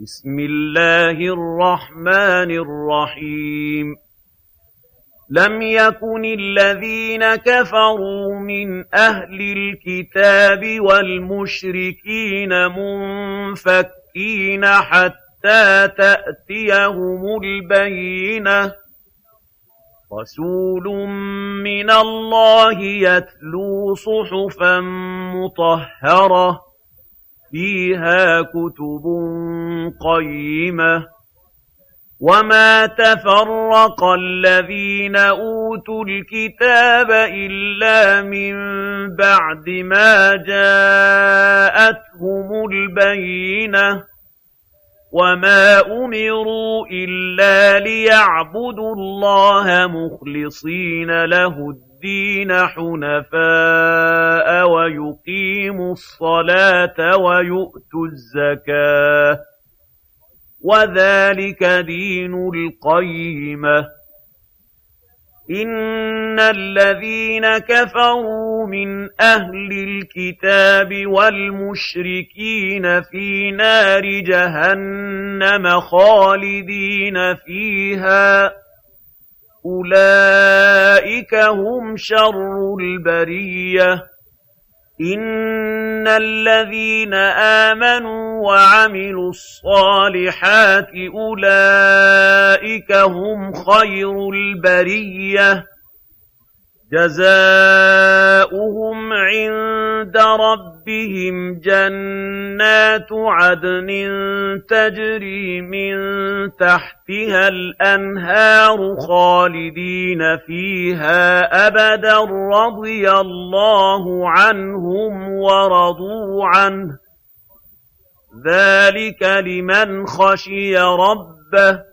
بسم الله الرحمن الرحيم لم يكن الذين كفروا من أهل الكتاب والمشركين منفكين حتى تأتيهم البينة رسول من الله يتلو صحفا مطهرة فيها كتب قيمة وما تفرق الذين أوتوا الكتاب إلا من بعد ما جاءتهم البينة وما أمروا إلا ليعبدوا الله مخلصين له الدين حنفاء ويقيموا الصلاة ويؤتوا الزكاة وذلك دين القيمة إن الذين كفروا من أهل الكتاب والمشركين في نار جهنم خالدين فيها أولئك هم شر البرية إن الذين آمنوا وعملوا الصالحات أولئك هم خير البرية جزاؤهم عند ربهم جنات عدن تجري من تحتها الأنهار خالدين فيها أبدا رضي الله عنهم ورضوا عنه ذلك لمن خشي ربه